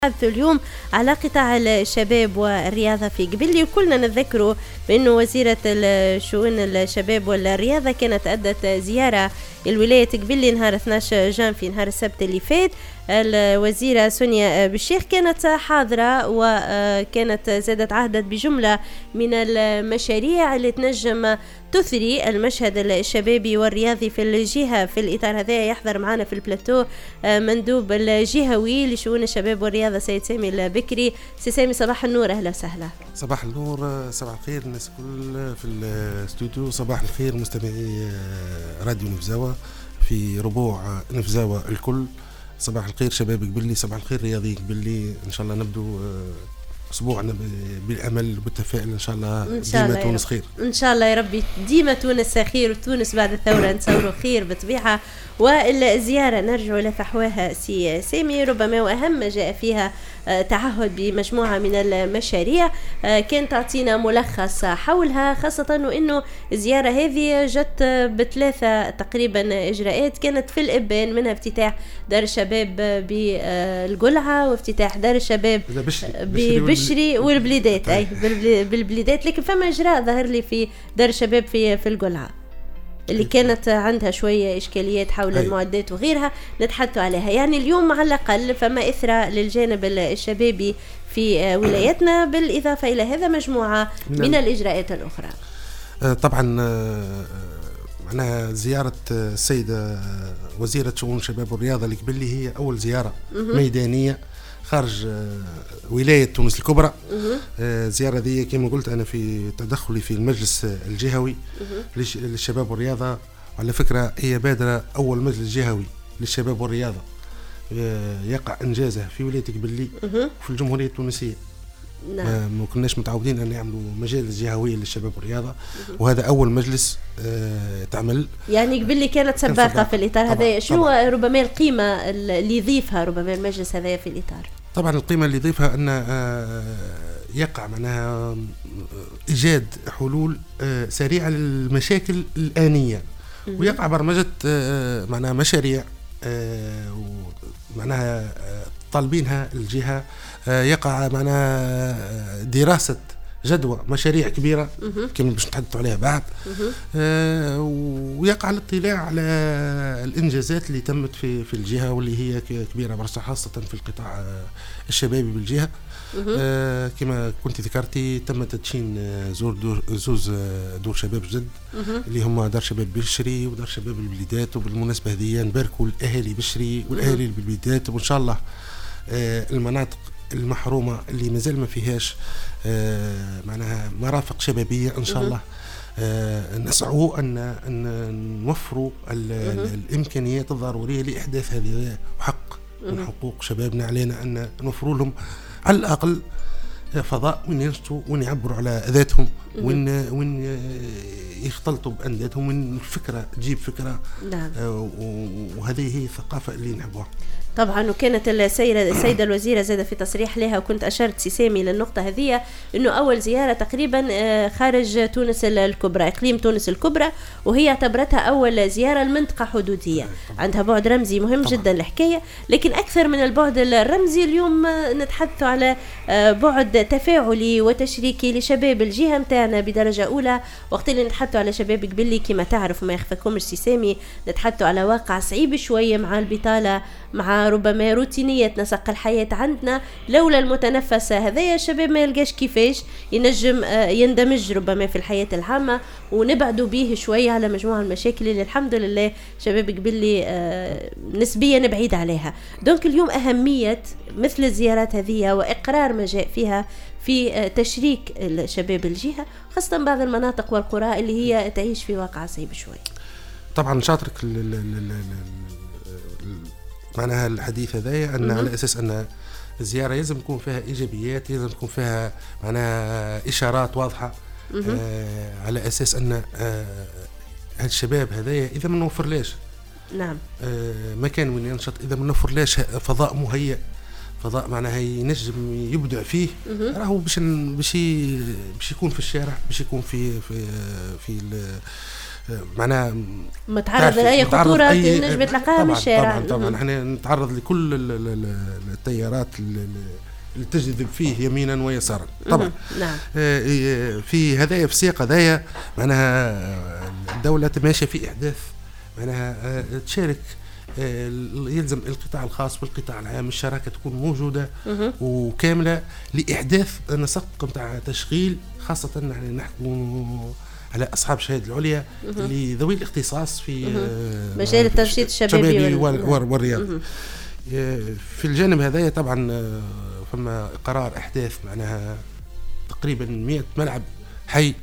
اليوم على قطاع الشباب والرياضة في قبلي، وكلنا نتذكروا بأنه وزيرة شؤون الشباب والرياضة كانت أدت زيارة الولاية قبلي نهار 12 جان في نهار السبت اللي فات. الوزيرة سونيا بالشيخ كانت حاضرة وكانت زادت عهدت بجملة من المشاريع اللي تنجم تثري المشهد الشبابي والرياضي في الجهة. في الإطار هذا يحضر معنا في البلاتو مندوب الجهوي لشؤون الشباب والرياضة سيد سامي البكري. سي سامي صباح النور، أهلا وسهلا. صباح النور، صباح الخير الناس كل في الاستوديو. صباح الخير مستمعي راديو نفزاوة في ربوع نفزاوة الكل. صباح الخير شباب قبلي، صباح الخير رياضي قبلي. إن شاء الله نبدو أسبوعنا بالأمل والتفاؤل إن شاء الله. ديما تونس خير إن شاء الله يا ربي، ديما تونس خير، وتونس بعد الثورة نتصوروا خير بالطبيعة. والزيارة نرجع لفحواها سي سامي، ربما وأهم ما جاء فيها تعهد بمجموعة من المشاريع كان تعطينا ملخص حولها، خاصة وإنه الزيارة هذه جت بثلاثة تقريبا إجراءات كانت في الإبان، منها افتتاح دار الشباب بالقلعة وافتتاح دار الشباب ببشري والبليدات. أي بالبليدات، لكن فما إجراء ظهر لي في دار الشباب في القلعة اللي كانت عندها شوية إشكاليات حول المعدات وغيرها، نتحدثوا عليها. يعني اليوم على الأقل فما إثرة للجانب الشبابي في ولايتنا، بالإضافة إلى هذا مجموعة من الإجراءات الأخرى. طبعا معناها زيارة السيدة وزيرة شؤون الشباب والرياضة اللي قبلي هي أول زيارة ميدانية خارج ولاية تونس الكبرى. زيارة ذي كما قلت أنا في تدخلي في المجلس الجهوي للشباب والرياضة. على فكرة هي بادرة أول مجلس جهوي للشباب والرياضة يقع إنجازه في ولاية قبلي وفي الجمهورية التونسية. ما كناش متعودين أن يعملوا مجالس جهوية للشباب والرياضة، وهذا أول مجلس تعمل. يعني قبل كانت سباقة في الإطار هذا. شنو ربما القيمة اللي يضيفها ربما المجلس هذا في الإطار؟ طبعا القيمة اللي يضيفها أن يقع معناها إيجاد حلول سريعة للمشاكل الآنية، ويقع برمجة معناها مشاريع معناها طالبينها الجهة. يقع معنا دراسة جدوى مشاريع كبيرة كما باش نتحدثوا عليها بعد. ويقع الاطلاع على الإنجازات اللي تمت في الجهة واللي هي كبيرة برشا، خاصة في القطاع الشبابي بالجهة. كما كنت ذكرتي تم تدشين زوز دور شباب جدد اللي هم دار شباب بشري ودار شباب البليدات. وبالمناسبة هذه نباركوا الأهالي بشري والأهالي البليدات، وإن شاء الله المناطق المحرومة اللي مازال ما فيهاش معناها مرافق شبابية إن شاء الله نسعوا أن نوفروا الإمكانيات الضرورية لإحداث هذه حق من حقوق شبابنا. علينا أن نوفروا لهم على الأقل فضاء وين ينشطوا وين يعبروا على ذاتهم وين يختلطوا بأندادهم، وين الفكرة تجيب فكرة. وهذه هي الثقافة اللي نحبوها طبعا. وكانت السيدة الوزيرة زاد في تصريح لها، وكنت أشرت سامي للنقطة هذه، أنه أول زيارة تقريبا خارج تونس الكبرى، إقليم تونس الكبرى، وهي اعتبرتها أول زيارة لمنطقة حدودية عندها بعد رمزي مهم طبعا. جدا الحكاية، لكن أكثر من البعد الرمزي اليوم نتحدث على بعد تفاعلي وتشريكي لشباب الجهة متاعنا بدرجة أولى. وقت اللي نتحدث على شباب قبلي كما تعرف وما يخفكمش سامي، نتحدث على واقع صعيب شوية مع البطالة، مع ربما روتينية نسق الحياة عندنا. لولا المتنفس هذا الشباب ما يلقاش كيفاش ينجم يندمج ربما في الحياة العامة، ونبعدوا به شوية على مجموعة المشاكل اللي الحمد لله شباب قبلي نسبيا بعيد عليها. دونك اليوم أهمية مثل الزيارات هذه وإقرار ما جاء فيها في تشريك الشباب الجهة، خاصة بعض المناطق والقرى اللي هي تعيش في واقع صعيب شوي. طبعا شاطرك معناها الحديث هذا أن على أساس أن الزيارة لازم يكون فيها إيجابيات، لازم يكون فيها معناها إشارات واضحة على أساس أن هالشباب هذايا إذا ما نوفرلاش مكان وين ينشط، إذا ما نوفرلاش فضاء مهيئ، فضاء معناها ينجم يبدع فيه، راهو باش يكون في الشارع، باش يكون في معناها متعرض لأي خطورة نجم تلقاها من الشارع. طبعا احنا نتعرض لكل التيارات اللي تجذب فيه يمينا ويسارا طبعا. نعم. في هذايا في السياق هذايا معناها الدولة ماشية في إحداث معناها تشارك، يلزم القطاع الخاص والقطاع العام الشراكة تكون موجودة وكاملة لإحداث نسق متاع تشغيل، خاصة يعني نحكم على أصحاب الشهادة العليا لذوي الاختصاص في مجال التنشيط الشبابي والرياض. في الجانب هذايا طبعا فما قرار احداث معناها تقريبا 100 ملعب حي،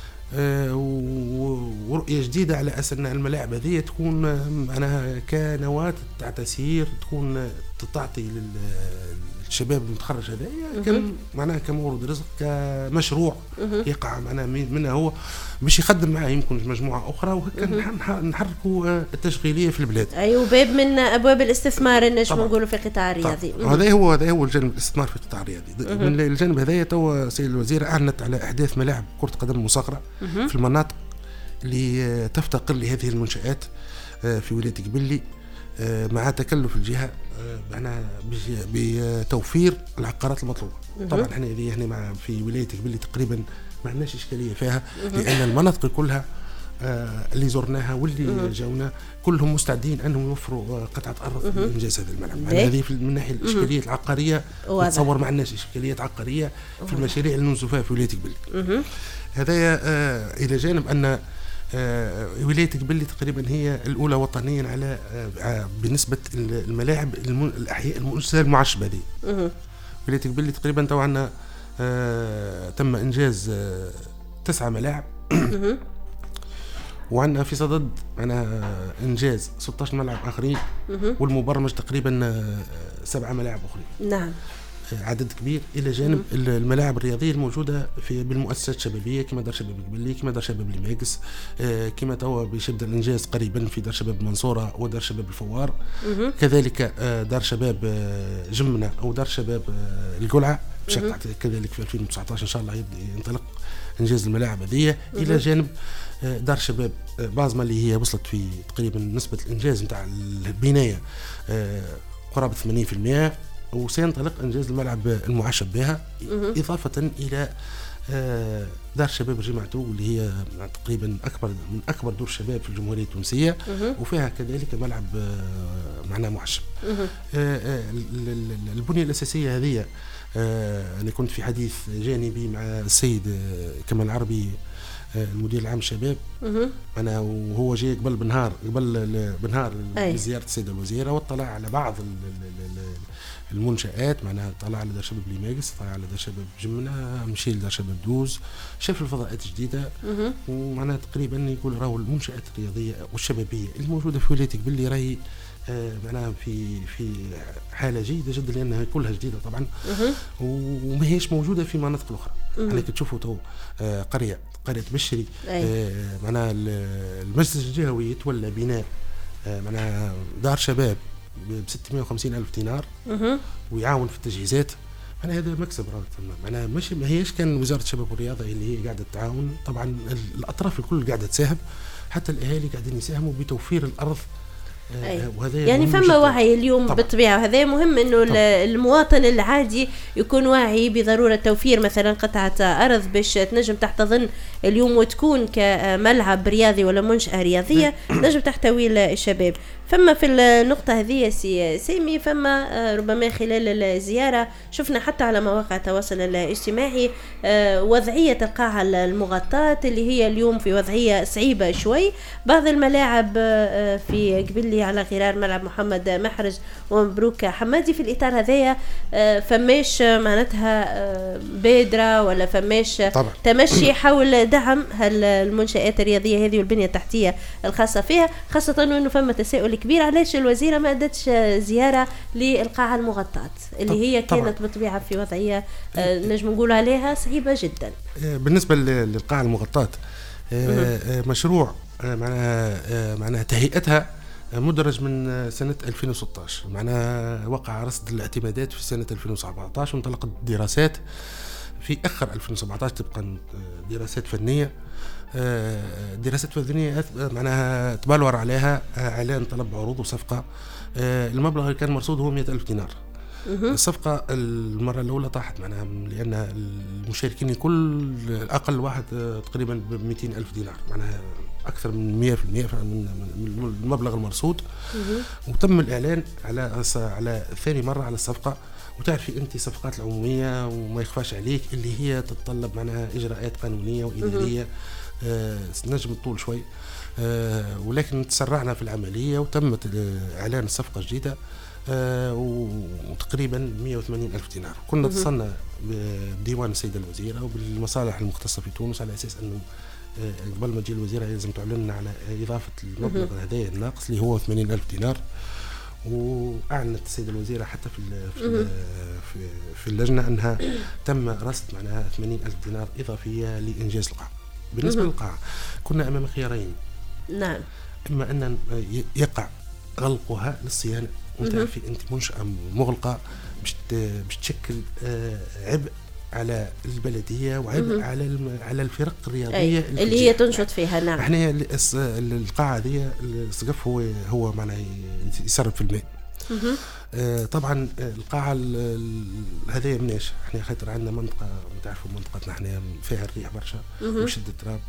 ورؤيه جديده على اساس ان الملاعب هذه تكون معناها كنواه تاع تسيير، تكون تعطي للشباب المتخرج هذايا معناها كمورد رزق، كمشروع يقع معناها منه هو باش يخدم معاه يمكن مجموعه اخرى، وهكا نحركوا التشغيليه في البلاد. ايوه، باب من ابواب الاستثمار نجم نقولوا في القطاع الرياضي. هذا هو الجانب الاستثمار في القطاع الرياضي. من الجانب هذايا تو سيد الوزير اعلنت على احداث ملاعب كره قدم مصغره في المناطق اللي تفتقر لهذه المنشآت في ولايه قبلي، مع تكلف الجهه معناها بتوفير العقارات المطلوبه. طبعا احنا هذه مع في ولايه قبلي تقريبا ما عندناش اشكاليه فيها، لان المناطق كلها اللي زرناها واللي جاونا كلهم مستعدين انهم يوفروا قطعه ارض لانجاز هذا الملعب. هذه من ناحيه الاشكاليه العقاريه نتصور ما عندناش اشكاليات عقاريه في المشاريع اللي ننزلوا في ولايه قبلي. هذايا الى جانب ان ولايه قبلي تقريبا هي الاولى وطنيا على بنسبه الملاعب الاحياء المؤسسه المعشبه دي. ولايه قبلي تقريبا تو عندنا تم انجاز 9 ملاعب وعندنا في صدد أنا إنجاز 16 ملعب آخرين، والمبرمج تقريبا 7 ملاعب أخرين. نعم، عدد كبير إلى جانب الملاعب الرياضية الموجودة بالمؤسسات الشبابية كما دار شباب قبلي، كما دار شباب لماكس، كما توا باش يبدا الإنجاز قريبا في دار شباب المنصورة ودار شباب الفوار، كذلك دار شباب جمنة أو دار شباب القلعة كذلك في 2019 إن شاء الله ينطلق إنجاز الملاعب هذه، إلى جانب دار شباب بازما اللي هي وصلت في تقريبا نسبة الإنجاز متاع البناية قرابة 80%، وسينطلق إنجاز الملعب المعشب بها، إضافة إلى دار شباب جماعته اللي هي تقريبا من أكبر دور شباب في الجمهورية التونسية، وفيها كذلك ملعب معنا معشب. البنية الأساسية هذه أنا كنت في حديث جانبي مع السيد كمال العربي المدير العام الشباب، أنا وهو جاي قبل بنهار بزيارة السيد الوزير، واطلع على بعض المنشآت، معناها طلع على دار شباب ليماكس، طلع على دار شباب جمنة، مشي لدار شباب دوز، شاف الفضاءات الجديدة، ومعناها تقريبا يقول راهو المنشآت الرياضية والشبابية الموجودة في ولاية قبلي راهي معناها في حالة جيدة جدا، لأنها كلها جديدة طبعا، وما هيش موجودة في مناطق الأخرى. يعني تشوفوا تو قرية بشري، معناها المجلس الجهوي يتولى بناء معناها دار شباب ب650,000 دينار ويعاون في التجهيزات، معناها هذا مكسب معناها مش ما هيش كان وزارة الشباب والرياضة اللي هي قاعدة تعاون، طبعا الأطراف الكل قاعدة تساهم، حتى الأهالي قاعدين يساهموا بتوفير الأرض. يعني فما وعي اليوم طبعا. بالطبيعة هذا مهم انه المواطن العادي يكون واعي بضرورة توفير مثلا قطعة أرض باش تنجم تحتضن اليوم وتكون كملعب رياضي ولا منشأة رياضية نجم تحتوي الشباب. فما في النقطة هذه سامي فما ربما خلال الزيارة شفنا حتى على مواقع التواصل الاجتماعي وضعية القاعة المغطاة اللي هي اليوم في وضعية صعيبة شوي. بعض الملاعب في قبلي على غرار ملعب محمد محرج ومبروك حمادي في الإطار هذايا فماش معناتها بادرة ولا فماش طبعا. تمشي حول دعم المنشآت الرياضية هذه والبنية التحتية الخاصة فيها، خاصة أنه فما تساؤل كبير علاش الوزيرة ما أدتش زيارة للقاعة المغطاة اللي هي كانت بالطبيعة في وضعية نجم نقول عليها صعيبة جدا. بالنسبة للقاعة المغطاة مشروع معناها تهيئتها مدرج من سنة 2016، معناها وقع رصد الاعتمادات في سنة 2017 وانطلقت الدراسات في اخر 2017 طبقا دراسات فنيه معناها تبلور عليها اعلان طلب عروض وصفقه. المبلغ اللي كان مرصود هو 100,000 دينار. الصفقة المرة الأولى طاحت معناها لأن المشاركين الكل أقل واحد تقريبا ب200,000 دينار، معناها أكثر من 100% من المبلغ المرصود. وتم الإعلان على ثاني مرة على الصفقة. وتعرفي أنت صفقات العمومية وما يخفاش عليك اللي هي تتطلب معناها إجراءات قانونية وإدارية نجم طول شوي. ولكن تسرعنا في العملية وتمت إعلان الصفقة الجديدة وتقريبا 180,000 دينار. كنا اتصلنا بديوان السيدة الوزيرة وبالمصالح المختصة في تونس على أساس أنه قبل ما تجي الوزيرة لازم تعلن على إضافة المبلغ هذا الناقص اللي هو 80,000 دينار. وأعلنت السيدة الوزيرة حتى في اللجنة أنها تم رصد معناها 80,000 دينار إضافية لإنجاز القاعة. بالنسبة للقاعة كنا أمام خيارين. نعم. إما أن يقع غلقها للصيانة، وتعرفي أنت منشأة مغلقة باش تشكل عبء على البلدية وعبء على الفرق الرياضية اللي هي تنشط فيها. نعم. احنا القاعة دي السقف هو معناه يسرب في الماء. طبعا القاعة هذه مناش احنا خاطر عندنا منطقة تعرفوا منطقتنا احنا فيها الريح برشا وشد التراب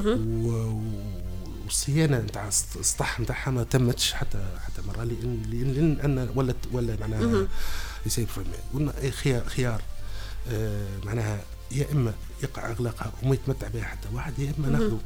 والصيانة نتاع السطح نتاعها ما تمتش حتى مرة لأن أن ولا معناها يسيب في الماء. قلنا خيار معناها يا إما يقع إغلاقها وما يتمتع بها حتى واحد، يا إما ناخذوا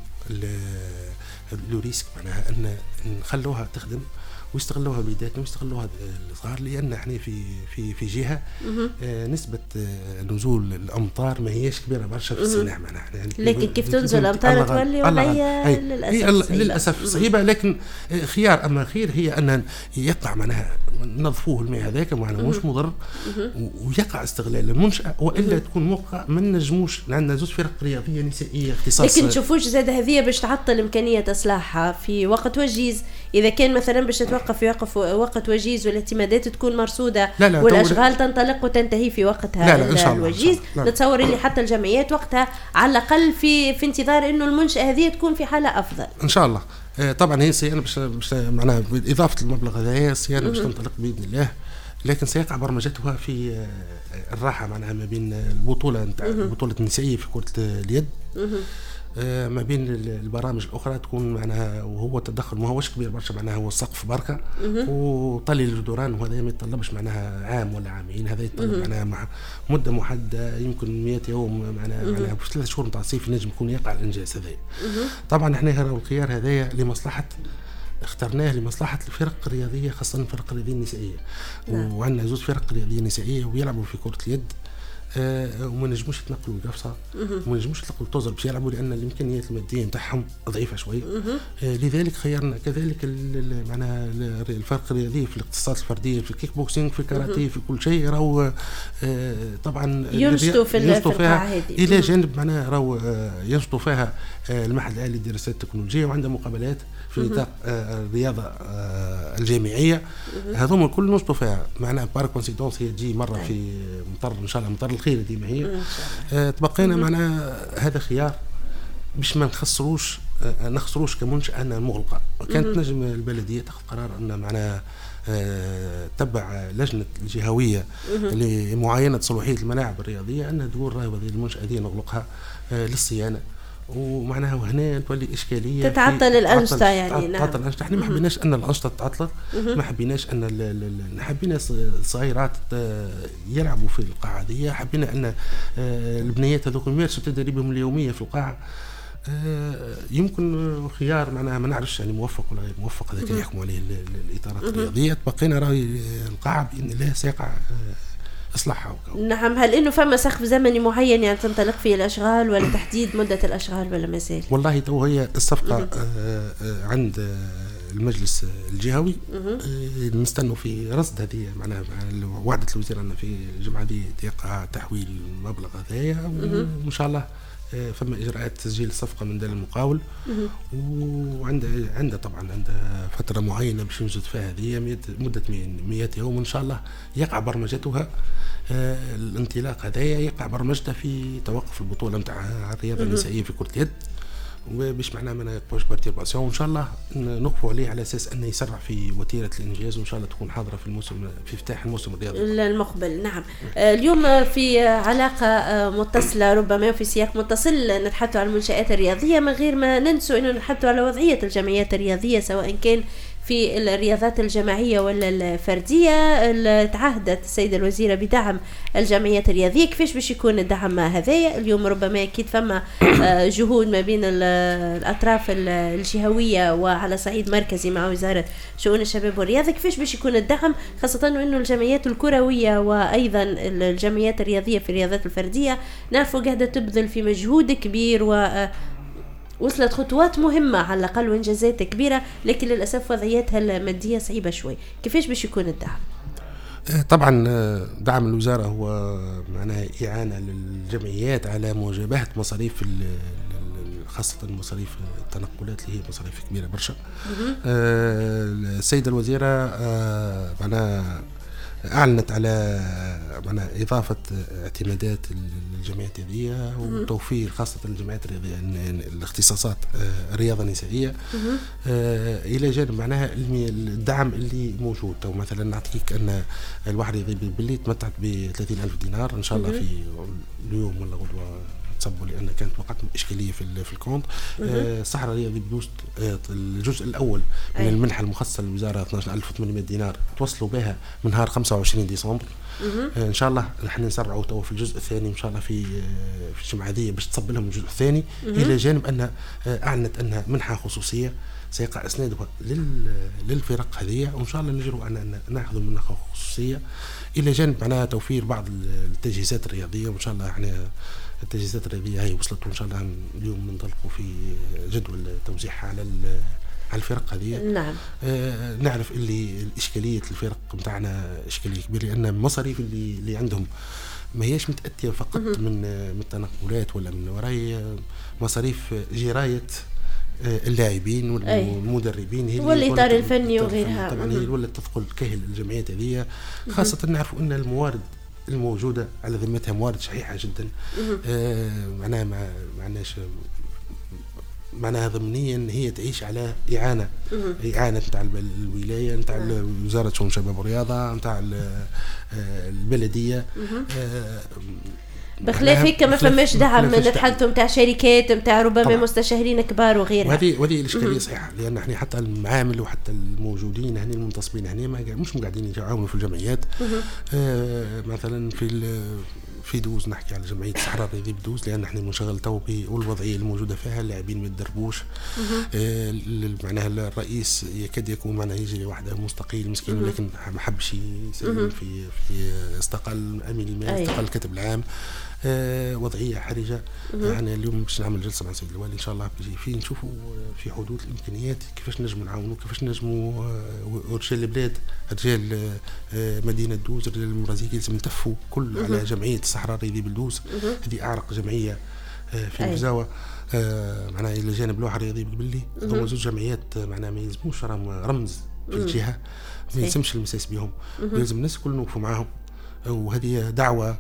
الريسك معناها أن نخلوها تخدم ويستغلوها بلادنا ويستغلوها الصغار، لأن احنا في جهة نسبة نزول الأمطار ما هيش كبيرة برشا في السنة معناها. لكن كيف تنزل الأمطار تولي وضعية للأسف صعيبة. لكن خيار أما خير هي أن يقع معناها نظفوه الماء هذاك معناها مش مضر ويقع استغلال المنشأة، وإلا تكون موقع ما نجموش. عندنا زوج فرق رياضية نسائية اختصاص. لكن تشوفوش زاد هذه باش تعطل إمكانية إصلاحها في وقت وجيز؟ إذا كان مثلا باش تتوقف في وقت وجيز والاعتمادات تكون مرصودة والأشغال تنطلق وتنتهي في وقتها الوجيز، نتصور اللي حتى الجمعيات وقتها على الأقل في انتظار إنه المنشأة هذه تكون في حالة أفضل إن شاء الله. طبعا هي صيانة باش معناها بإضافة المبلغ هذا صيانة باش تنطلق بإذن الله، لكن سيقع برمجتها في الراحة معناها ما بين البطولة النسائية في كرة اليد ما بين البرامج الأخرى تكون معناها وهو تدخل ما هوش كبير برشا معناها هو السقف بركة وطلي الجدران، وهذا ما يتطلبش معناها عام ولا عامين، هذا يتطلب معناها مدة محددة يمكن 100 يوم معناها في 3 شهور نتاع الصيف نجم يكون يقع الإنجاز هذا. طبعا احنا راهو الخيار هذايا لمصلحة اخترناه لمصلحة الفرق الرياضية خاصة الفرق الرياضية النسائية. وعندنا زوج فرق رياضية نسائية ويلعبوا في كرة اليد وما نجموش يتنقلوا القفصة وما نجموش يتنقلوا التوزر باش يلعبوا لأن الإمكانيات المادية نتاعهم ضعيفة شوي. لذلك خيرنا كذلك معناها الفرق الرياضية في الاختصاصات الفردية في الكيك بوكسينج في الكاراتيه في كل شيء راهو طبعا ينشطوا فيها إلى جانب معناها راهو ينشطوا فيها المعهد العالي للدراسات التكنولوجية وعنده مقابلات في نطاق الرياضة الجامعية. هذوم الكل نشطوا فيها معناها بار كونسيدونس هي تجي مرة في مطر إن شاء الله مطر الخير ديما هي تبقينا معناها هذا خيار باش ما نخسروش كمنشأة أنها مغلقة. كانت نجم البلدية تاخذ قرار أن معناها تبع لجنة الجهوية لمعاينة صلاحية الملاعب الرياضية أن تقول راهي هذه المنشأة دي نغلقها للصيانة، ومعناها وهنا تولي إشكالية تتعطل الأنشطة يعني. تتعطل الأنشطة. احنا ما حبيناش أن الأنشطة تتعطل، ما حبيناش أن حبينا الصغيرات يلعبوا في القاعة دي، حبينا أن البنيات هذوك يمارسوا تدريبهم اليومية في القاعة. يمكن خيار معناها ما نعرفش يعني موفق ولا غير موفق، هذا كان يحكم عليه الإطارات الرياضية. بقينا راهي القاعة بإذن الله سيقع إصلاحها. نعم. هل إنه فما سقف زمني معين يعني تنطلق فيه الأشغال ولا تحديد مدة الأشغال ولا مازال؟ والله تو هي الصفقة عند المجلس الجهوي نستنوا في رصد هذه معناها وعدت الوزير أن في الجمعة دي يقع تحويل المبلغ هذايا وإن شاء الله فما اجراءات تسجيل الصفقه من دار المقاول، وعندها طبعا عندها فتره معينه باش يوجد فيها هذه مده 100 يوم ان شاء الله يقع برمجتها. الانطلاق هذايا يقع برمجته في توقف البطوله نتاع الرياضه النسائيه في كره اليد، وباش معناه ما يقوش بارتيباسيون، وان شاء الله نوقفوا عليه على اساس انه يسرع في وتيره الانجاز، وان شاء الله تكون حاضره في الموسم في افتتاح الموسم الرياضي المقبل. نعم. اليوم في علاقه متصله ربما في سياق متصل نتحدث عن المنشآت الرياضيه من غير ما ننسوا انه نتحدث على وضعيه الجمعيات الرياضيه سواء كان في الرياضات الجماعية ولا الفردية. تعهدت السيدة الوزيرة بدعم الجمعيات الرياضية، كيفاش باش يكون الدعم هذايا؟ اليوم ربما أكيد فما جهود ما بين الأطراف الجهوية وعلى صعيد مركزي مع وزارة شؤون الشباب والرياضة، كيفاش باش يكون الدعم، خاصة أنه الجمعيات الكروية وأيضا الجمعيات الرياضية في الرياضات الفردية نعرفوا قاعدة تبذل في مجهود كبير وصلت خطوات مهمة على الأقل وإنجازات كبيرة، لكن للأسف وضعياتها المادية صعيبة شوي. كيفاش باش يكون الدعم؟ طبعا دعم الوزارة هو معناه إعانة للجمعيات على مواجهة مصاريف خاصة مصاريف التنقلات اللي هي مصاريف كبيرة برشا. السيدة الوزيرة معناه أعلنت على إضافة اعتمادات الجمعيات الرياضية وتوفير خاصة الجمعيات الرياضية الاختصاصات الرياضة النسائية إلى جانب معناها الدعم اللي موجود. أو مثلا نعطيك أن الواحد يضيب باللي تمتعت ب30,000 دينار إن شاء الله في اليوم ولا غدوة تصبوا، لأن كانت وقت إشكالية في الكونت. الصحراء الرياضي بدوس الجزء الأول من المنحة المخصصة للوزارة 12,800 دينار توصلوا بها من نهار 25 ديسمبر. إن شاء الله نحن نسرعوا توا في الجزء الثاني إن شاء الله في الجمعة هذه باش تصب لهم الجزء الثاني، إلى جانب أنها أعلنت أنها منحة خصوصية سيقع إسنادها للفرق هذه، وإن شاء الله نجروا أن نأخذ منحة خصوصية، إلى جانب معناها توفير بعض التجهيزات الرياضية. وإن شاء الله يعني التجهيزات الرياضية هي وصلت، وإن شاء الله اليوم ننطلقوا في جدول توزيعها على الفرق هذه. نعم. نعرف اللي الإشكالية الفرق متاعنا إشكالية كبيرة، لأن المصاريف اللي عندهم ما هيش متأتية فقط من التنقلات ولا من وراي مصاريف جراية اللاعبين والمدربين، هي والإطار الفني وغيرها. طبعا هي اللي تثقل كهل الجمعيات هذه، خاصة نعرفوا أن الموارد الموجودة على ذمتها موارد شحيحة جدا. معناها ضمنيا هي تعيش على إعانة نتاع الولاية، نتاع وزارة شؤون الشباب والرياضة، نتاع البلدية. بخلاف هيك ما فماش دعم نتحدثوا نتاع شركات نتاع ربما طبعا مستشارين كبار وغيرها. وهذه الاشكاليه صحيحه، لان احنا حتى المعامل وحتى الموجودين هنا المنتصبين هنا مش قاعدين يعاونوا في الجمعيات. مثلا في دوز نحكي على جمعيه الصحراء الرياضيه بدوز، لان احنا منشغل تو والوضعيه الموجوده فيها اللاعبين ما يتدربوش. معناها الرئيس يكاد يكون معناها يجري وحده مستقيل مسكين، ولكن ما حبش يسلم في استقال امين المال، استقال الكاتب العام. وضعيه حرجه. يعني اليوم باش نعمل جلسه مع السيد الوالي ان شاء الله بيجي فيه نشوفوا في حدود الامكانيات كيفاش نجموا نعاونوا، كيفاش نجموا رجال البلاد، رجال مدينه دوز، رجال المرازيق لازم نتفوا كل على جمعيه الصحراء الرياضيه بالدوز. هذه اعرق جمعيه في الجزاوه. معناها الى جانب اللوحه الرياضيه باللي هما زوج جمعيات معناها ما يلزموش رمز في الجهه، ما يلزمش المساس بهم، لازم الناس الكل نوقفوا معاهم. وهذه دعوه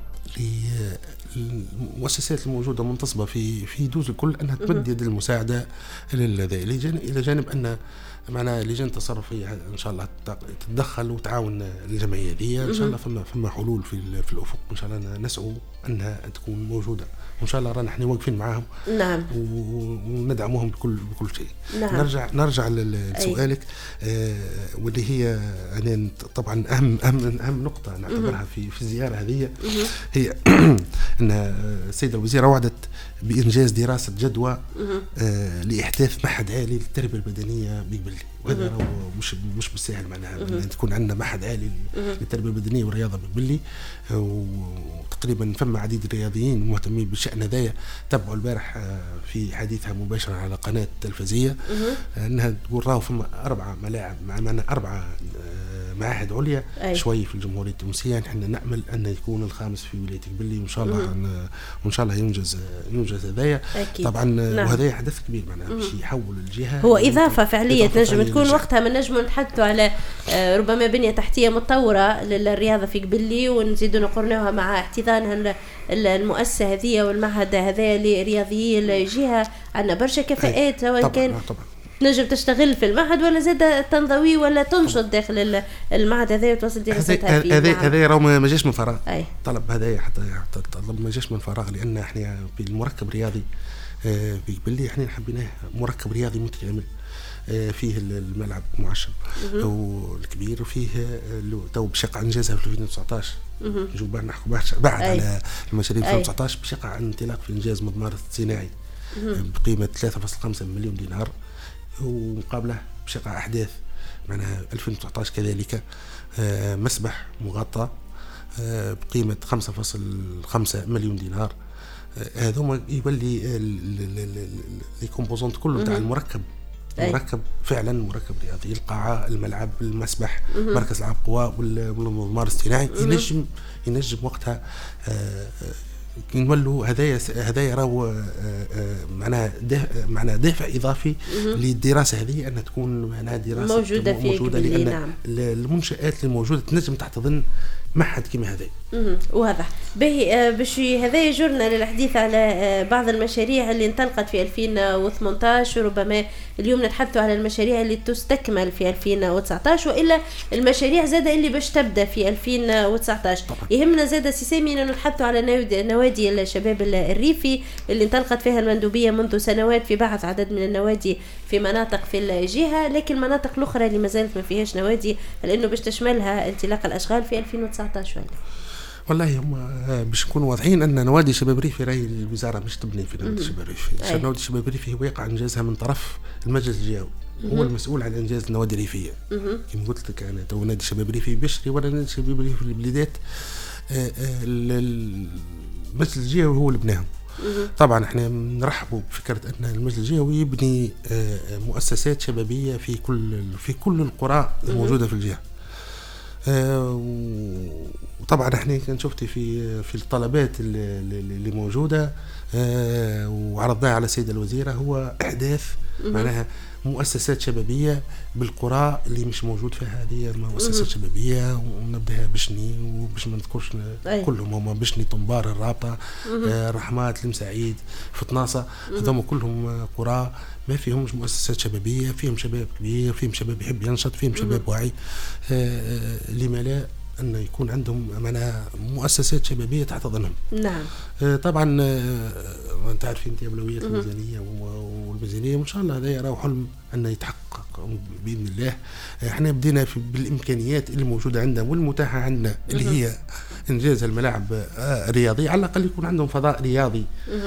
للمؤسسات الموجوده منتصبه في دوز الكل انها تمد يد المساعده الى جانب ان معنا لجنه تصرفيه ان شاء الله تتدخل وتعاون الجمعيه دي. ان شاء الله فما حلول في الافق، ان شاء الله نسعوا انها تكون موجوده، وان شاء الله رانا احنا واقفين معاهم. نعم. وندعموهم بكل شيء. نعم. نرجع لسؤالك. واللي هي يعني طبعا اهم نقطه نعتبرها في الزياره هذه هي ان السيده الوزيره وعدت بانجاز دراسه جدوى لاحداث معهد عالي للتربيه البدنيه بقبلي، وهذا مش بالسهل معناها تكون عندنا معهد عالي للتربيه البدنيه والرياضه بقبلي. تقريبا فما عديد الرياضيين مهتمين بالشأن هذايا. تبعوا البارح في حديثها مباشرة على قناة تلفزية أنها تقول راهو فما 4 ملاعب معنا 4 معاهد عليا شوي في الجمهورية التونسية. نحن نأمل أن يكون الخامس في ولاية قبلي، وإن شاء الله ينجز هذايا طبعا. نعم. وهذا حدث كبير معناها باش يحول الجهة، هو إضافة فعلية تنجم تكون وقتها من نجم نتحدثوا على ربما بنية تحتية متطورة للرياضة في قبلي، ونزيدوا نقرنوها مع احتضانها المؤسسة هذه والمعهد هذا لرياضيي الجهة. عندنا برشا كفاءات سواء كان نجم تشتغل في المعهد ولا زاد تنضوي ولا تنشط داخل المعهد هذا وتوصل دراستها فيه. هذا راهو ما جاش من فراغ. طلب هذا حتى طلب ما جاش من فراغ، لأن احنا في المركب الرياضي في قبلي احنا حبيناه مركب رياضي متكامل فيه الملعب المعشب والكبير، وفيه تو بشقة انجازها في 2019. نجوب نحكوا بعد على المشاريع 2019 بشقة عن انطلاق في انجاز مضمار صناعي بقيمة 3.5 مليون دينار، ومقابله بشقة أحداث معناها 2019 كذلك مسبح مغطى بقيمة 5.5 مليون دينار. هذوما يولي الكومبوزونت كله تاع المركب فعلا مركب رياضي، القاعة، الملعب، المسبح، مركز العاب قوى والمضمار الاصطناعي ينجم وقتها نولوا هدايا راهو معناها دافع إضافي للدراسة هذه أن تكون معناها دراسة موجودة لأن نعم. المنشآت الموجودة تنجم تحتضن معهد كما هذا. وهذا باهي باش هذا يجرنا للحديث على بعض المشاريع اللي انطلقت في 2018، وربما اليوم نتحدثوا على المشاريع اللي تستكمل في 2019 وإلا المشاريع زادة اللي باش تبدأ في 2019. يهمنا زادة سيسامي أن نتحدثوا على نوادي الشباب الريفي اللي انطلقت فيها المندوبية منذ سنوات في بعض عدد من النوادي في مناطق في الجهة، لكن المناطق الأخرى اللي ما زالت ما فيهاش نوادي لأنه باش تشملها انطلاق الأشغال في 2019. والله هم باش نكونوا واضحين ان نوادي شباب ريفي راهي الوزاره مش تبني في نوادي شباب ريفي. نوادي شباب ريفي هو يقع انجازها من طرف المجلس الجهوي، هو المسؤول عن انجاز النوادي الريفيه. كما قلت لك انا تو نادي شباب ريفي بشري ولا نادي شباب ريفي في البلادات المجلس الجهوي هو اللي بناهم. طبعا احنا نرحبوا بفكره ان المجلس الجهوي يبني مؤسسات شبابيه في كل القرى الموجوده في الجهه. وطبعا احنا كان شفتي في الطلبات اللي موجوده وعرضناها على السيده الوزيره هو احداث معناها مؤسسات شبابيه بالقرى اللي مش موجود فيها هذه المؤسسات الشبابيه، ونبداها بشني وباش ما نذكرش كلهم هما بشني، طنبار، الرابطه، رحمات، المساعيد، فطناصه، هذوما كلهم قرى ما فيهمش مؤسسات شبابيه، فيهم شباب كبير، فيهم شباب يحب ينشط، فيهم شباب واعي. لما لا أن يكون عندهم معناها مؤسسات شبابية تحتضنهم. نعم. طبعا أنت عارفين أنت أولويات الميزانية والميزانية، وإن شاء الله هذا يرى حلم أن يتحقق بإذن الله. احنا بدينا بالإمكانيات اللي موجودة عندنا والمتاحة عندنا اللي هي إنجاز الملاعب الرياضية، على الأقل يكون عندهم فضاء رياضي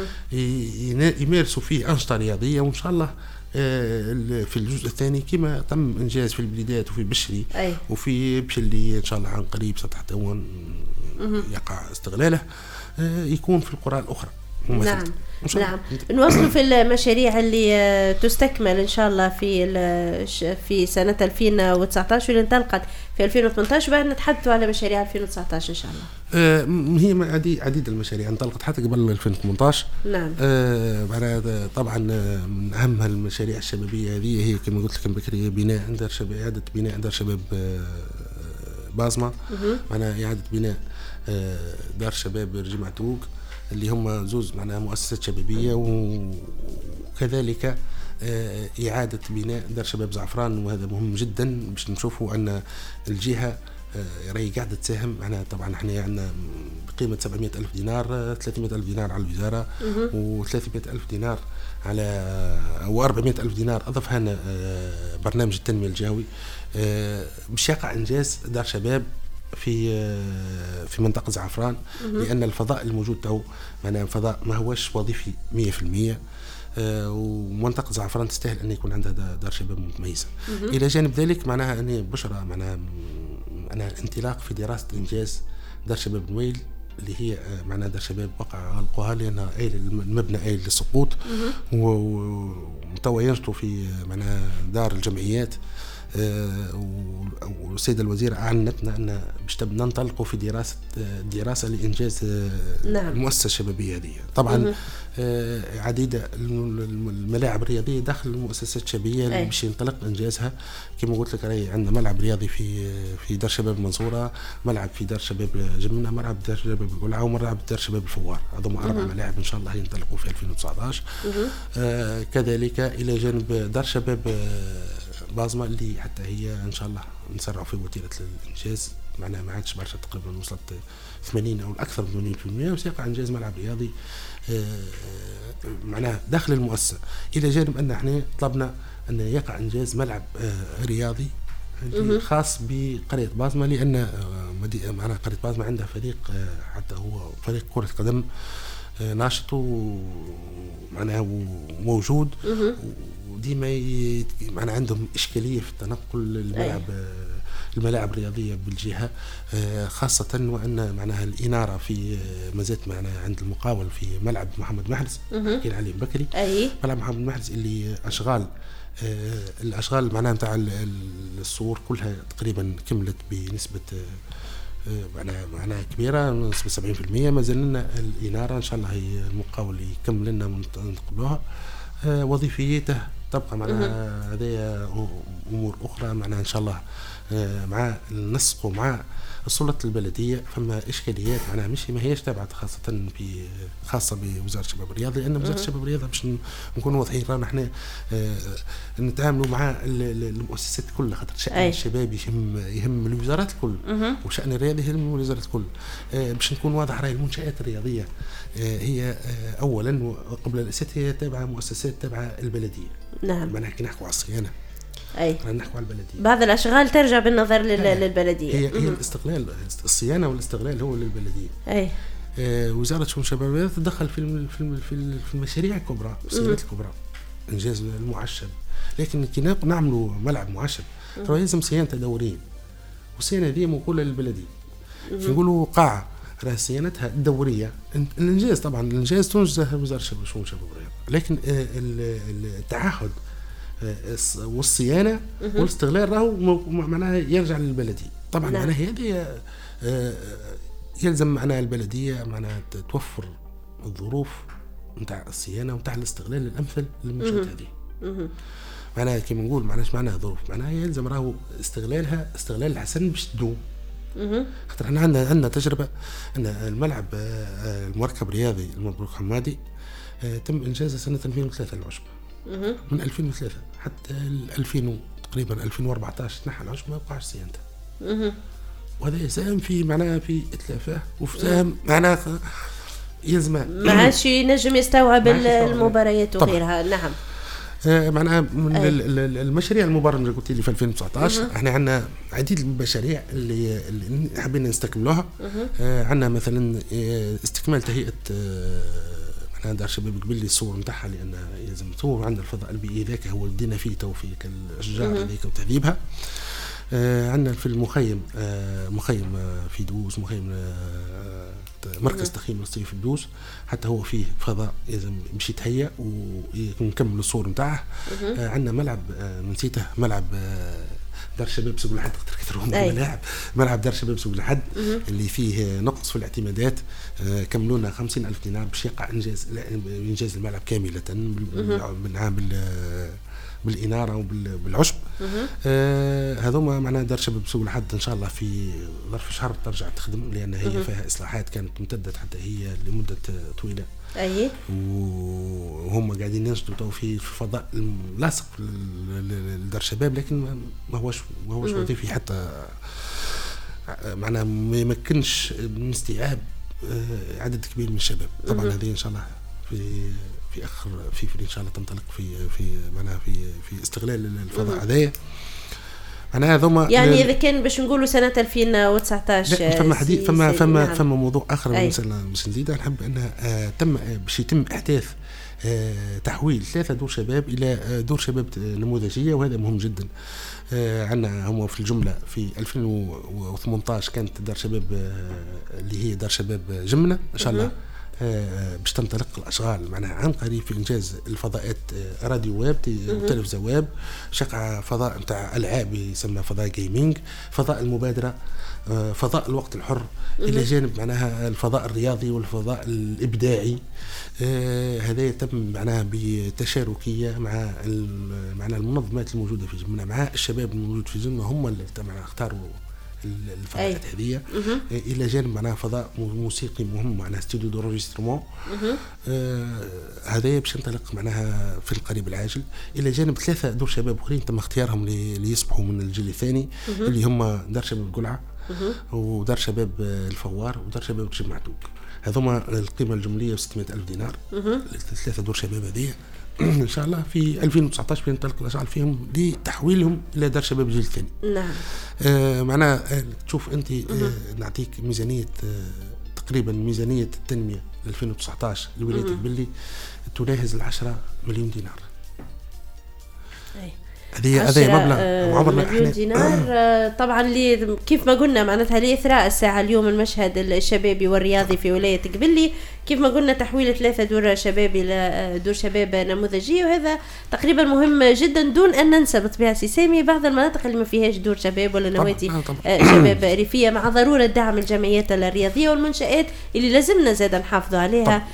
يمارسوا فيه أنشطة رياضية، وإن شاء الله في الجزء الثاني كما تم إنجاز في البلدات وفي بشري وفي بشلي إن شاء الله عن قريب ستحتوون يقع استغلاله يكون في القرى الأخرى. نعم. نواصل في المشاريع اللي تستكمل إن شاء الله في سنة 2019 واللي انطلقت في 2018، بعد نتحدثوا على مشاريع 2019 إن شاء الله. هي عديد المشاريع انطلقت حتى قبل 2018. نعم. طبعا من أهم المشاريع الشبابية هذه هي كما قلت لكم بكري بناء عند شباب، إعادة بناء عند شباب بازمة، معناها إعادة بناء دار شباب رجمع توق اللي هم زوز معناها مؤسسات شبابية، وكذلك إعادة بناء دار شباب زعفران، وهذا مهم جدا باش نشوفوا أن الجهة راهي قاعدة تساهم. معناها طبعا احنا عندنا بقيمة 700,000 دينار، 300,000 دينار على الوزارة و300,000 دينار على و400,000 دينار أضافها لنا برنامج التنمية الجهوي باش يقع إنجاز دار شباب في منطقة زعفران، لأن الفضاء الموجود تو معناها فضاء ما هوش وظيفي 100%، ومنطقة زعفران تستاهل أن يكون عندها دار شباب متميزة. إلى جانب ذلك معناها أن بشرى معناها أنا انطلاق في دراسة إنجاز دار شباب نويل اللي هي معناها دار شباب وقع غلقوها لأنها المبنى آيل للسقوط، وتوا ينشطوا في معناها دار الجمعيات. والسيدة الوزيرة أعلنتنا أن باش ننطلقوا في دراسة لإنجاز المؤسسة الشبابية هذه. طبعا عديدة الملاعب الرياضية داخل المؤسسات الشبابية اللي باش ينطلق إنجازها. كما قلت لك راهي عندنا ملعب رياضي في دار شباب المنصورة، ملعب في دار شباب جمنة، ملعب دار شباب القلعة، وملعب دار شباب الفوار. هذوما 4 ملاعب إن شاء الله ينطلقوا في 2019. كذلك إلى جانب دار شباب بازمة اللي حتى هي إن شاء الله نسرع في وتيرة الإنجاز. معناها ما عادش برشا، تقريبا وصلت 80 أو أكثر من 80%، وسيقع إنجاز ملعب رياضي معناها داخل المؤسسة. إلى جانب أن احنا طلبنا أن يقع إنجاز ملعب رياضي خاص بقرية بازمة، لأن معناها قرية بازمة عندها فريق حتى هو فريق كرة قدم ناشط ومعناها موجود، وديما معناها عندهم إشكالية في التنقل الملاعب الرياضية بالجهة، خاصة وأن معناها الإنارة في مازالت معناها عند المقاول في ملعب محمد محرز حكينا عليه بكري. ملعب محمد محرز اللي الأشغال معناها نتاع الصور كلها تقريبا كملت بنسبة معناها كبيرة، نسبة 70%. ما زلنا الإنارة إن شاء الله هي المقاول يكمل لنا ونقبلوها. وظيفيته تبقى معناها هذه أمور أخرى معناها إن شاء الله مع النسق ومع السلطة البلدية. فما إشكاليات معناها ما هيش تابعة خاصة بوزارة الشباب والرياضة، لأن وزارة الشباب والرياضة باش نكونوا واضحين رانا احنا نتعاملوا مع المؤسسات كلها، خاطر شأن الشباب يهم الوزارات الكل، وشأن الرياضي يهم الوزارات الكل. باش نكون واضح راهي المنشآت الرياضية هي أولا وقبل الأساس هي تابعة مؤسسات تابعة البلدية. نعم. معناها كي نحكوا على الصيانة نحكوا على البلدية، بعض الأشغال ترجع بالنظر للبلدية. هي الاستقلال، الصيانة والاستقلال هو للبلدية. وزارة الشؤون الشبابية تدخل في المشاريع الكبرى، الصيانات الكبرى، إنجاز المعشب. لكن كي نعملوا ملعب معشب لازم صيانته دورية، والصيانة دي موكولة للبلدية. نقولوا قاعة راه صيانتها الدورية، الإنجاز طبعا الإنجاز تنجزه وزارة الشؤون الشبابية، لكن التعهد والصيانة والاستغلال راهو معناها يرجع للبلدية. طبعا معناها هذه يلزم معناها البلدية معناها توفر الظروف نتاع الصيانة ونتاع الاستغلال الأمثل للمنشآت هذه. معناها كيما نقول معناش معناها ظروف، معناها يلزم راهو استغلال الحسن باش تدوم. خاطر احنا عندنا تجربة أن الملعب المركب الرياضي المبروك حمادي تم إنجازه سنة 2003 العشب. من 2003 حتى 2000 تقريبا 2014 تنحى العشب ما بقاش صيانته. وهذا يساهم في معناها في إتلافه، وفهم معناها يلزم ما عادش ينجم يستوعب المباريات وغيرها. نعم. معناها من المشاريع المبرمجة قلت لي في 2019 احنا عندنا عديد المشاريع اللي حابين نستكملوها. عندنا مثلا استكمال تهيئة معناها دار شباب قبل لي الصور نتاعها، لأن يلزم صور. عندنا الفضاء البيئي ذاك هو ودينا فيه توفيق الأشجار هذيك وتهذيبها. عندنا في المخيم مخيم في دوز، مخيم مركز تخييم الصيف في دوز، حتى هو فيه فضاء لازم مش يتهيأ ونكمل الصور نتاعه. عندنا ملعب نسيته، ملعب دار شباب سوق الحد، كثرهم الملاعب. ملعب دار شباب سوق الحد اللي فيه نقص في الاعتمادات، كملونا 50,000 دينار باش يقع إنجاز الملعب كاملة بالإنارة وبالعشب. هذوما معناها دار شباب سوق الحد إن شاء الله في ظرف شهر ترجع تخدم، لأن هي فيها إصلاحات كانت ممتدة حتى هي لمدة طويلة. وهم قاعدين ينشطوا تو في فضاء لاصق لدار شباب، لكن ما هوش وظيفي حتى معناها ما يمكنش من استيعاب عدد كبير من الشباب. طبعا هذه إن شاء الله في اخر في ان شاء الله تنطلق في معناها في استغلال الفضاء هذايا. أنا هذوما يعني إذا كان باش نقولوا سنة 2019 فما حديث فما موضوع آخر مثلا باش نزيد. نحب أن تم باش يتم إحداث تحويل 3 دور شباب إلى دور شباب نموذجية، وهذا مهم جدا. عندنا هم في الجملة في 2018 كانت دار شباب اللي هي دار شباب جمنة إن شاء الله باش تنطلق الأشغال معناها عن قريب في إنجاز الفضاءات راديو ويب وتلفزة ويب، شقة فضاء متاع ألعاب يسمى فضاء جيمينج، فضاء المبادرة، فضاء الوقت الحر، إلى جانب معناها الفضاء الرياضي والفضاء الإبداعي. هذا يتم معناها بتشاركية مع المنظمات الموجودة في جمنة، مع الشباب الموجود في جمنة، هم اللي اختاروا الفضاءات هذه. الى جانب معناها فضاء موسيقي مهم معناها استوديو دونجسترمون، هذا باش ينطلق معناها في القريب العاجل. الى جانب 3 دور شباب اخرين تم اختيارهم ليصبحوا من الجيل الثاني، اللي هم دار شباب القلعه ودار شباب الفوار ودار شباب الجمعتوك. هذوما القيمه الجمليه 600,000 دينار. 3 دور شباب هذه ان شاء الله في 2019 بينطلق الاشغال فيهم لتحويلهم الى دار شباب الجيل الثاني. نعم. معناها تشوف انت نعطيك ميزانيه تقريبا ميزانيه التنميه 2019 لولايه قبلي تناهز 10 مليون دينار. هذه مبلغ مليون دينار. طبعا اللي كيف ما قلنا معناتها لإثراء الساعة اليوم المشهد الشبابي والرياضي في ولاية قبلي، كيف ما قلنا تحويل 3 دور شباب إلى دور شباب نموذجية، وهذا تقريبا مهم جدا، دون أن ننسى بطبيعة سامي بعض المناطق اللي ما فيهاش دور شباب ولا نوادي شباب ريفية، مع ضرورة دعم الجمعيات الرياضية والمنشآت اللي لازمنا زاد نحافظوا عليها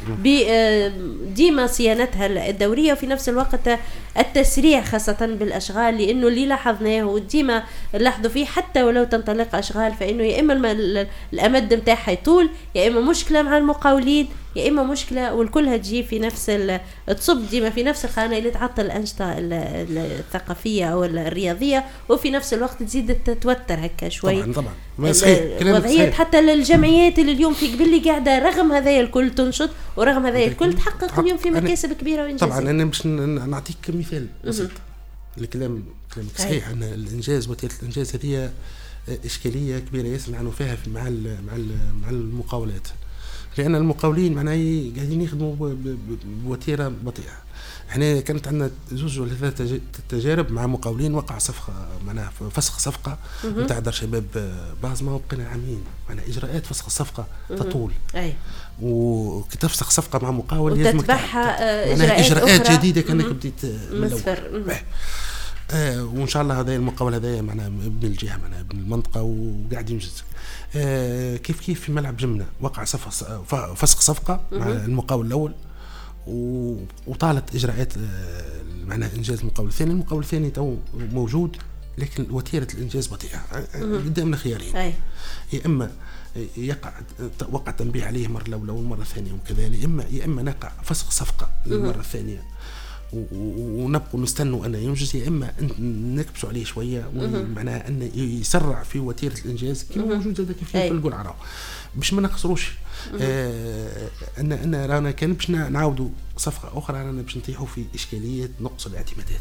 ديما صيانتها الدورية، وفي نفس الوقت التسريع خاصة بالأشغال، لأنه اللي لاحظناه وديما لاحظوا فيه حتى ولو تنطلق أشغال فإنه يا إما الأمد متاعها يطول، يا إما مشكلة مع المقاولين، يا إما مشكلة والكلها تجي في نفس تصب ديما في نفس الخانة اللي تعطل الأنشطة الثقافية أو الرياضية، وفي نفس الوقت تزيد تتوتر هكا شوي. طبعا وضعية حتى للجمعيات اللي اليوم في قبلي قاعدة رغم هذا الكل تنشط، ورغم هذا الكل تحقق اليوم في مكاسب كبيرة وإنجازات. طبعا أنا باش نعطيك مثال بسيط. الكلام صحيح أن الإنجاز وتيرة الإنجاز هذه إشكالية كبيرة يسمع عنه فيها مع المقاولات، لأن المقاولين معناه قاعدين يخدموا بوتيرة بطيئة. احنا كانت عندنا 2 ولا 3 تجارب مع مقاولين، وقع صفقة معناها فسخ صفقة نتاع دار شباب بازما، وبقينا عامين معناها إجراءات فسخ الصفقة تطول. وكتفسخ صفقة مع مقاول لازم تتبعها إجراءات جديدة كأنك بديت من الأول. وإن شاء الله هذا المقاول هذا معناها ابن الجهة معناها ابن المنطقة وقاعد ينجز. كيف في ملعب جمنة وقع فسخ صفقة مع المقاول الأول، وطالت إجراءات معناها إنجاز المقاول الثاني. المقاول الثاني تو موجود لكن وتيرة الإنجاز بطيئة. قدامنا خيارين، يا إما وقع تنبيه عليه مرة الأولى والمرة الثانية وكذلك، يا إما نقع فسخ صفقة للمرة الثانية ونبقوا نستنوا أن ينجز، يا إما نكبسوا عليه شوية معناها أن يسرع في وتيرة الإنجاز كما موجود هذا كيف في القلعة، باش ما نقصروش. أن رانا كان باش نعاودوا صفقة أخرى، رانا باش نطيحوا في إشكالية نقص الاعتمادات.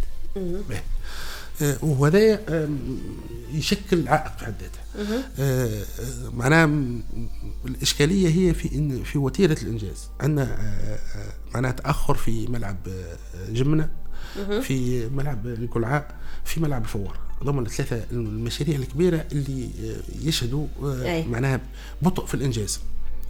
وهذا يشكل عائق في حد ذاته. معناها الإشكالية هي في وتيرة الإنجاز. عندنا معناها تأخر في ملعب جمنة، في ملعب القلعة، في ملعب الفوار. ضمن ال3 المشاريع الكبيرة اللي يشهدوا معناها بطء في الإنجاز.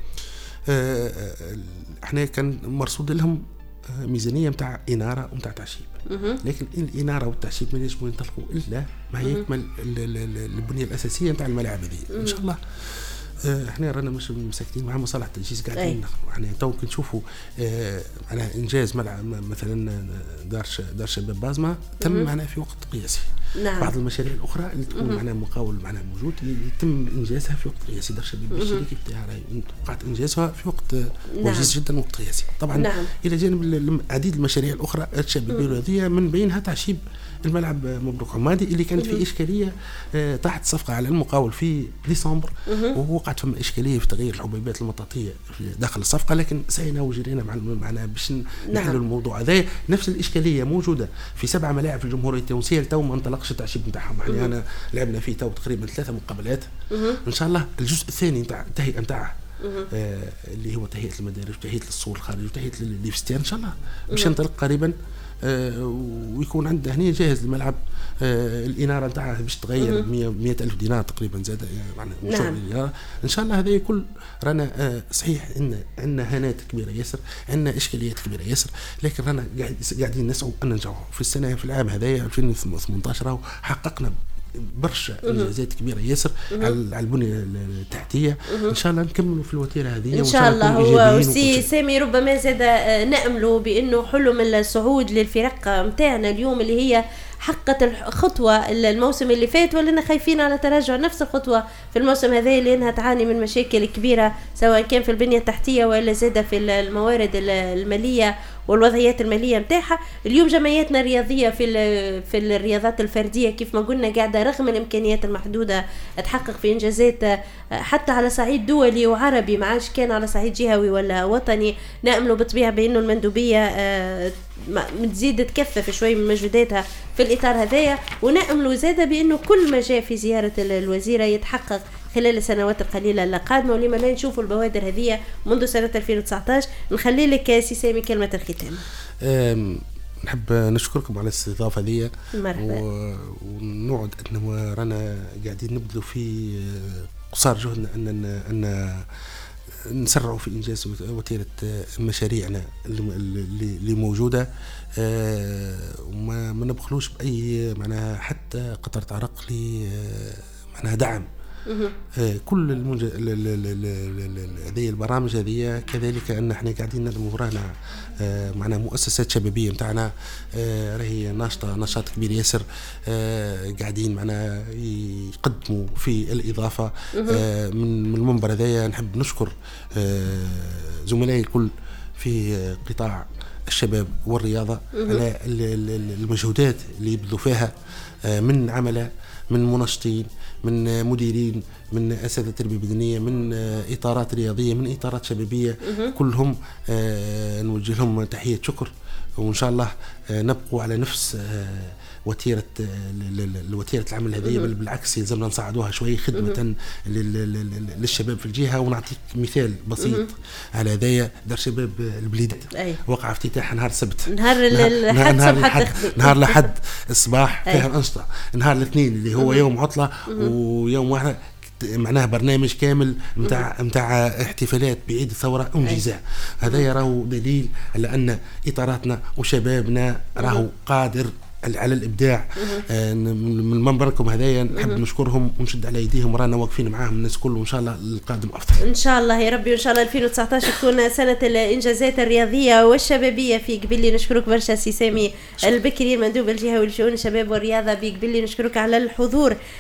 احنا كان مرصود لهم ميزانية متاع إنارة ومتاع تعشيب، لكن الإنارة والتعشيب ما ينجموا ينطلقوا إلا ما يكمل البنية الأساسية متاع الملاعب هذه. إن شاء الله احنا رانا مش مساكتين مع مصالح التجهيز قاعدين نخدموا. احنا تو كنشوفوا على انجاز ملعب مثلا دار شباب بازما تم معنا في وقت قياسي. نعم. بعض المشاريع الاخرى اللي تكون معنا مقاول معنا موجود يتم انجازها في وقت قياسي. دار شباب الشركه بتاعها توقعت انجازها في وقت وجيز جدا وقت قياسي. طبعا نعم. الى جانب عديد المشاريع الاخرى الشبابيه الرياضيه من بينها تعشيب الملعب مبروك حمادي اللي كانت في اشكاليه طاحت صفقه على المقاول في ديسمبر، ووقعت فما اشكاليه في تغيير الحبيبات المطاطيه داخل الصفقه، لكن سعينا وجرينا معنا باش نحلوا الموضوع هذا. نفس الاشكاليه موجوده في 7 ملاعب في الجمهوريه التونسيه، تو ما انطلق انطلقش التعشيب نتاعهم. يعني انا لعبنا فيه تو تقريبا 3 مقابلات. ان شاء الله الجزء الثاني نتاع التهيئه نتاعه اللي هو تهيئه المدارج وتهيئه الصور الخارجي وتهيئه ليفستيان ان شاء الله باش ينطلق قريبا ويكون عنده هنا جاهز الملعب. الإنارة نتاعها باش تغير 100,000 دينار تقريبا زاد يعني مشروع الإنارة ان شاء الله. هذا كل رانا صحيح ان عندنا هنات كبيره ياسر، عندنا اشكاليات كبيره ياسر، لكن رانا قاعدين نسعوا ان ننجحوا في العام هذايا 2018 حققنا برشا انجازات كبيره ياسر على البنيه التحتيه. ان شاء الله نكملوا في الوتيره هذه ان شاء الله. هو سي سامي ربما زاد نأملوا بانه حلم الصعود للفرق نتاعنا اليوم اللي هي حقت الخطوة الموسم اللي فات، ولنا خايفين على تراجع نفس الخطوة في الموسم هذا لأنها تعاني من مشاكل كبيرة سواء كان في البنية التحتية ولا زادة في الموارد المالية والوضعيات المالية متاعها. اليوم جمعياتنا الرياضية في الرياضات الفردية كيف ما قلنا قاعدة رغم الإمكانيات المحدودة تحقق في إنجازات حتى على صعيد دولي وعربي، معاش كان على صعيد جهوي ولا وطني. نأمل بالطبيعة بأنه المندوبية متزيد تكثف شوي من مجهوداتها في الإطار هذايا، ونأمل زادة بأنه كل ما جاء في زيارة الوزيرة يتحقق خلال السنوات القليلة اللي ولما لا نشوفوا البوادر هذه منذ سنة 2019. نخلي لك سي سامي كلمة الختام. نحب نشكركم على الاستضافة دي ونوعد أنه رانا قاعدين نبذلوا في قصار جهدنا أن نسرعوا في إنجاز وتيرة مشاريعنا اللي موجودة، وما نبخلوش بأي معناها حتى قطرة عرق لي معناها دعم كل هذه البرامج هذه. كذلك أن احنا قاعدين نلمو ورانا معنا مؤسسات شبابية متاعنا راهي ناشطة نشاط كبير ياسر، قاعدين معنا يقدموا في الإضافة. من المنبر هذايا نحب نشكر زملائي الكل في قطاع الشباب والرياضة على المجهودات اللي يبذلوا فيها من عمله، من منشطين، من مديرين، من أساتذة التربية البدنية، من إطارات رياضية، من إطارات شبابية، كلهم نوجه لهم تحية شكر. وإن شاء الله نبقوا على نفس وتيرة العمل هذه، بل بالعكس يلزمنا نصعدوها شوي خدمة للشباب في الجهة. ونعطيك مثال بسيط على هذايا. دار شباب البليدات وقع افتتاح نهار السبت، نهار الأحد الصباح فيها الأنشطة، نهار الاثنين اللي هو يوم عطلة ويوم واحد معناه برنامج كامل متاع احتفالات بعيد الثورة انجزاء. هذا يراه دليل على أن إطاراتنا وشبابنا راهو قادر على الابداع. من منبركم هذايا نحب نشكرهم ونشد على يديهم، ورانا واقفين معاهم الناس كله، وان شاء الله القادم افضل ان شاء الله يا ربي. وان شاء الله 2019 تكون سنه الانجازات الرياضيه والشبابيه في قبلي. نشكرك برشا سي سامي البكري مندوب الجهوي لشؤون الشباب والرياضه بقبلي، نشكرك على الحضور